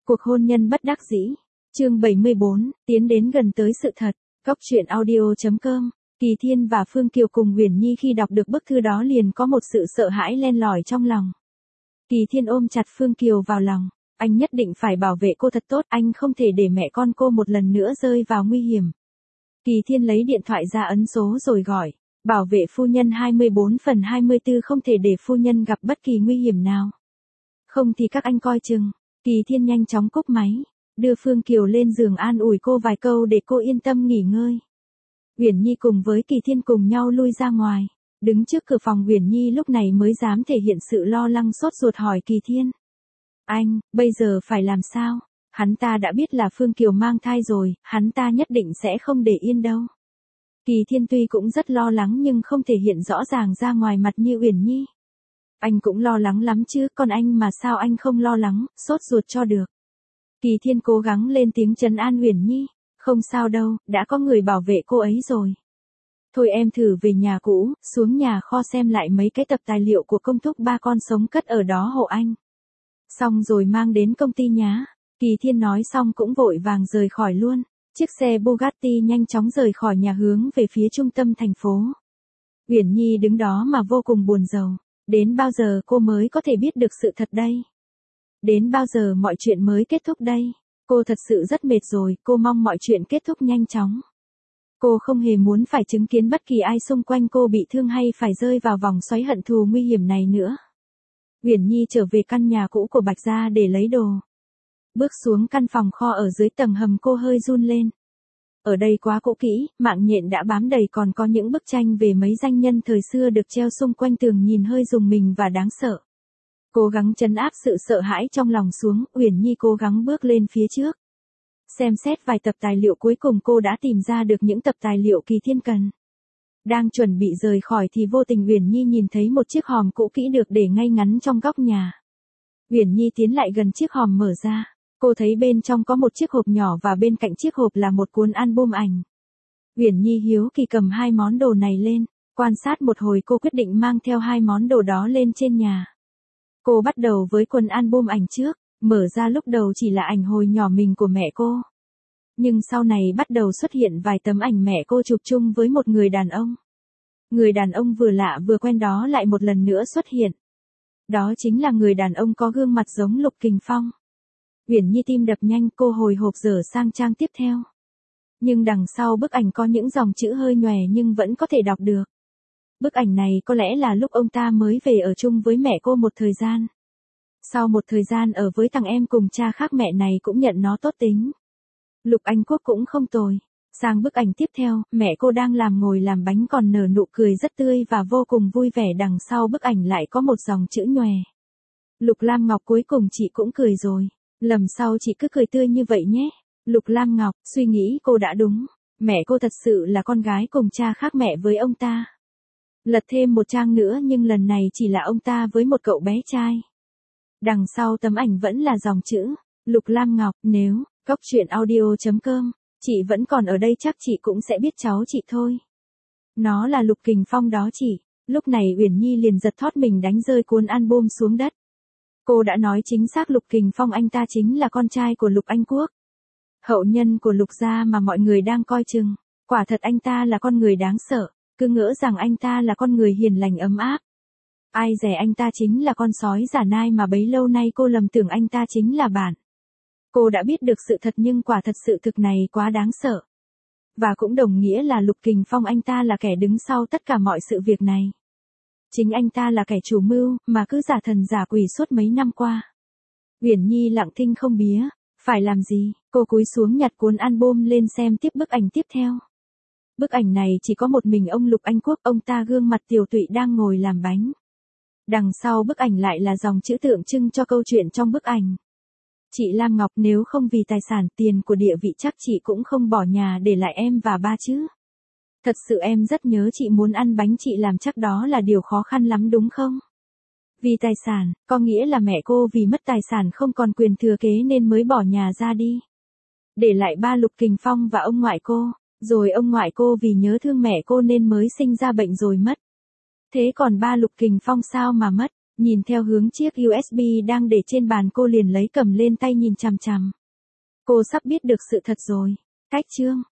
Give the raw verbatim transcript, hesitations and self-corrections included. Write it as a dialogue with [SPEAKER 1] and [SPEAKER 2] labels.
[SPEAKER 1] Cuộc hôn nhân bất đắc dĩ. Chương bảy mươi bốn, tiến đến gần tới sự thật. Góc truyện audio chấm com. Kỳ Thiên và Phương Kiều cùng Uyển Nhi khi đọc được bức thư đó liền có một sự sợ hãi len lỏi trong lòng. Kỳ Thiên ôm chặt Phương Kiều vào lòng, anh nhất định phải bảo vệ cô thật tốt, anh không thể để mẹ con cô một lần nữa rơi vào nguy hiểm. Kỳ Thiên lấy điện thoại ra ấn số rồi gọi, bảo vệ phu nhân hai mươi bốn phần hai mươi tư không thể để phu nhân gặp bất kỳ nguy hiểm nào. Không thì các anh coi chừng. Kỳ Thiên nhanh chóng cúp máy, đưa Phương Kiều lên giường an ủi cô vài câu để cô yên tâm nghỉ ngơi. Uyển Nhi cùng với Kỳ Thiên cùng nhau lui ra ngoài, đứng trước cửa phòng Uyển Nhi lúc này mới dám thể hiện sự lo lắng sốt ruột hỏi Kỳ Thiên. Anh, bây giờ phải làm sao? Hắn ta đã biết là Phương Kiều mang thai rồi, hắn ta nhất định sẽ không để yên đâu. Kỳ Thiên tuy cũng rất lo lắng nhưng không thể hiện rõ ràng ra ngoài mặt như Uyển Nhi. Anh cũng lo lắng lắm chứ, còn anh mà sao anh không lo lắng, sốt ruột cho được. Kỳ Thiên cố gắng lên tiếng trấn an Uyển Nhi, không sao đâu, đã có người bảo vệ cô ấy rồi. Thôi em thử về nhà cũ, xuống nhà kho xem lại mấy cái tập tài liệu của công thúc ba con sống cất ở đó hộ anh. Xong rồi mang đến công ty nhá. Kỳ Thiên nói xong cũng vội vàng rời khỏi luôn. Chiếc xe Bugatti nhanh chóng rời khỏi nhà hướng về phía trung tâm thành phố. Uyển Nhi đứng đó mà vô cùng buồn rầu. Đến bao giờ cô mới có thể biết được sự thật đây? Đến bao giờ mọi chuyện mới kết thúc đây? Cô thật sự rất mệt rồi, cô mong mọi chuyện kết thúc nhanh chóng. Cô không hề muốn phải chứng kiến bất kỳ ai xung quanh cô bị thương hay phải rơi vào vòng xoáy hận thù nguy hiểm này nữa. Uyển Nhi trở về căn nhà cũ của Bạch Gia để lấy đồ. Bước xuống căn phòng kho ở dưới tầng hầm cô hơi run lên. Ở đây quá cũ kỹ, mạng nhện đã bám đầy, còn có những bức tranh về mấy danh nhân thời xưa được treo xung quanh tường nhìn hơi rùng mình và đáng sợ. Cố gắng trấn áp sự sợ hãi trong lòng xuống, Uyển Nhi cố gắng bước lên phía trước. Xem xét vài tập tài liệu cuối cùng cô đã tìm ra được những tập tài liệu Kỳ Thiên cần. Đang chuẩn bị rời khỏi thì vô tình Uyển Nhi nhìn thấy một chiếc hòm cũ kỹ được để ngay ngắn trong góc nhà. Uyển Nhi tiến lại gần chiếc hòm mở ra. Cô thấy bên trong có một chiếc hộp nhỏ và bên cạnh chiếc hộp là một cuốn album ảnh. Uyển Nhi hiếu kỳ cầm hai món đồ này lên, quan sát một hồi cô quyết định mang theo hai món đồ đó lên trên nhà. Cô bắt đầu với cuốn album ảnh trước, mở ra lúc đầu chỉ là ảnh hồi nhỏ mình của mẹ cô. Nhưng sau này bắt đầu xuất hiện vài tấm ảnh mẹ cô chụp chung với một người đàn ông. Người đàn ông vừa lạ vừa quen đó lại một lần nữa xuất hiện. Đó chính là người đàn ông có gương mặt giống Lục Kình Phong. Uyển Nhi tim đập nhanh, cô hồi hộp dở sang trang tiếp theo. Nhưng đằng sau bức ảnh có những dòng chữ hơi nhòe nhưng vẫn có thể đọc được. Bức ảnh này có lẽ là lúc ông ta mới về ở chung với mẹ cô một thời gian. Sau một thời gian ở với thằng em cùng cha khác, mẹ này cũng nhận nó tốt tính. Lục Anh Quốc cũng không tồi. Sang bức ảnh tiếp theo, mẹ cô đang làm ngồi làm bánh còn nở nụ cười rất tươi và vô cùng vui vẻ, đằng sau bức ảnh lại có một dòng chữ nhòe. Lục Lam Ngọc, cuối cùng chị cũng cười rồi. Lần sau chị cứ cười tươi như vậy nhé. Lục Lam Ngọc, suy nghĩ cô đã đúng. Mẹ cô thật sự là con gái cùng cha khác mẹ với ông ta. Lật thêm một trang nữa nhưng lần này chỉ là ông ta với một cậu bé trai. Đằng sau tấm ảnh vẫn là dòng chữ. Lục Lam Ngọc, nếu, góc truyện audio chấm com, chị vẫn còn ở đây chắc chị cũng sẽ biết cháu chị thôi. Nó là Lục Kình Phong đó chị. Lúc này Uyển Nhi liền giật thót mình đánh rơi cuốn album xuống đất. Cô đã nói chính xác, Lục Kình Phong anh ta chính là con trai của Lục Anh Quốc. Hậu nhân của Lục gia mà mọi người đang coi chừng. Quả thật anh ta là con người đáng sợ, cứ ngỡ rằng anh ta là con người hiền lành ấm áp. Ai dè anh ta chính là con sói giả nai mà bấy lâu nay cô lầm tưởng anh ta chính là bạn. Cô đã biết được sự thật nhưng quả thật sự thực này quá đáng sợ. Và cũng đồng nghĩa là Lục Kình Phong anh ta là kẻ đứng sau tất cả mọi sự việc này. Chính anh ta là kẻ chủ mưu, mà cứ giả thần giả quỷ suốt mấy năm qua. Uyển Nhi lặng thinh không bía, phải làm gì, cô cúi xuống nhặt cuốn album lên xem tiếp bức ảnh tiếp theo. Bức ảnh này chỉ có một mình ông Lục Anh Quốc, ông ta gương mặt tiều tụy đang ngồi làm bánh. Đằng sau bức ảnh lại là dòng chữ tượng trưng cho câu chuyện trong bức ảnh. Chị Lam Ngọc, nếu không vì tài sản tiền của địa vị chắc chị cũng không bỏ nhà để lại em và ba chứ. Thật sự em rất nhớ chị, muốn ăn bánh chị làm chắc đó là điều khó khăn lắm đúng không? Vì tài sản, có nghĩa là mẹ cô vì mất tài sản không còn quyền thừa kế nên mới bỏ nhà ra đi. Để lại ba Lục Kình Phong và ông ngoại cô, rồi ông ngoại cô vì nhớ thương mẹ cô nên mới sinh ra bệnh rồi mất. Thế còn ba Lục Kình Phong sao mà mất? Nhìn theo hướng chiếc u ét bê đang để trên bàn cô liền lấy cầm lên tay nhìn chằm chằm. Cô sắp biết được sự thật rồi. Cách chương